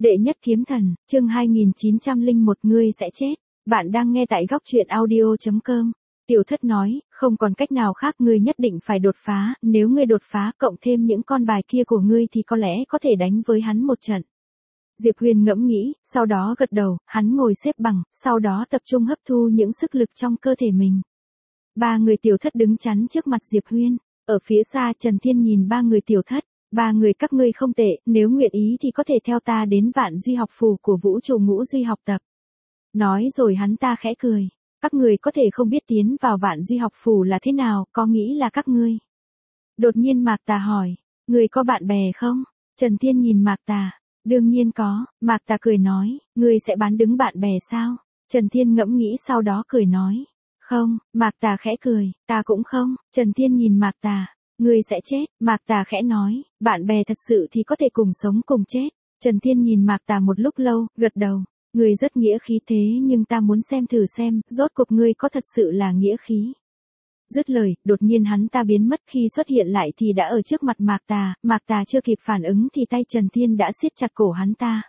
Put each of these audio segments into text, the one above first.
Đệ nhất kiếm thần, chương 2901 ngươi sẽ chết. Bạn đang nghe tại góc truyện audio.com. Tiểu Thất nói, không còn cách nào khác, ngươi nhất định phải đột phá, nếu ngươi đột phá cộng thêm những con bài kia của ngươi thì có lẽ có thể đánh với hắn một trận. Diệp Huyền ngẫm nghĩ, sau đó gật đầu, hắn ngồi xếp bằng, sau đó tập trung hấp thu những sức lực trong cơ thể mình. Ba người Tiểu Thất đứng chắn trước mặt Diệp Huyền. Ở phía xa Trần Thiên nhìn ba người Tiểu Thất. Ba người các ngươi không tệ, nếu nguyện ý thì có thể theo ta đến Vạn Duy học phủ của Vũ Trụ Ngũ Duy học tập. Nói rồi hắn ta khẽ cười. Các người có thể không biết tiến vào Vạn Duy học phủ là thế nào, có nghĩ là các ngươi. Đột nhiên Mạc Tà hỏi, người có bạn bè không? Trần Thiên nhìn Mạc Tà, đương nhiên có, Mạc Tà cười nói, ngươi sẽ bán đứng bạn bè sao? Trần Thiên ngẫm nghĩ sau đó cười nói, không, Mạc Tà khẽ cười, ta cũng không. Trần Thiên nhìn Mạc Tà. Ngươi sẽ chết, Mạc Tà khẽ nói, bạn bè thật sự thì có thể cùng sống cùng chết. Trần Thiên nhìn Mạc Tà một lúc lâu, gật đầu, ngươi rất nghĩa khí thế nhưng ta muốn xem thử xem, rốt cuộc ngươi có thật sự là nghĩa khí. Dứt lời, đột nhiên hắn ta biến mất, khi xuất hiện lại thì đã ở trước mặt Mạc Tà chưa kịp phản ứng thì tay Trần Thiên đã siết chặt cổ hắn ta.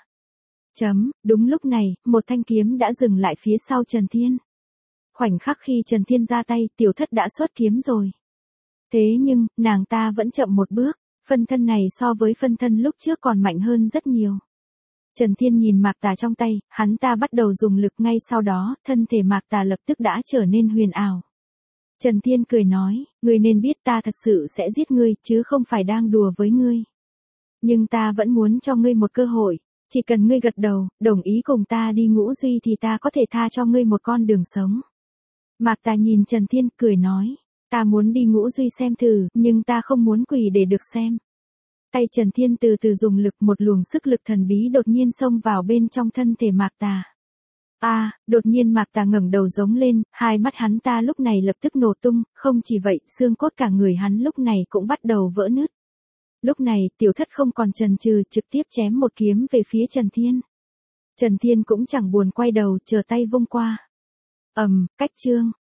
Đúng lúc này, một thanh kiếm đã dừng lại phía sau Trần Thiên. Khoảnh khắc khi Trần Thiên ra tay, Tiểu Thất đã xuất kiếm rồi. Thế nhưng, nàng ta vẫn chậm một bước, phân thân này so với phân thân lúc trước còn mạnh hơn rất nhiều. Trần Thiên nhìn Mạc Tà trong tay, hắn ta bắt đầu dùng lực, ngay sau đó, thân thể Mạc Tà lập tức đã trở nên huyền ảo. Trần Thiên cười nói, ngươi nên biết ta thật sự sẽ giết ngươi, chứ không phải đang đùa với ngươi. Nhưng ta vẫn muốn cho ngươi một cơ hội, chỉ cần ngươi gật đầu, đồng ý cùng ta đi Ngũ Duy thì ta có thể tha cho ngươi một con đường sống. Mạc Tà nhìn Trần Thiên, cười nói. Ta muốn đi Ngũ Duy xem thử, nhưng ta không muốn quỳ để được xem. Tay Trần Thiên từ từ dùng lực, một luồng sức lực thần bí đột nhiên xông vào bên trong thân thể Mạc Tà. Đột nhiên Mạc Tà ngẩng đầu giống lên, hai mắt hắn ta lúc này lập tức nổ tung, không chỉ vậy, xương cốt cả người hắn lúc này cũng bắt đầu vỡ nứt. Lúc này, Tiểu Thất không còn chần chừ, trực tiếp chém một kiếm về phía Trần Thiên. Trần Thiên cũng chẳng buồn quay đầu, chờ tay vung qua. Cách chương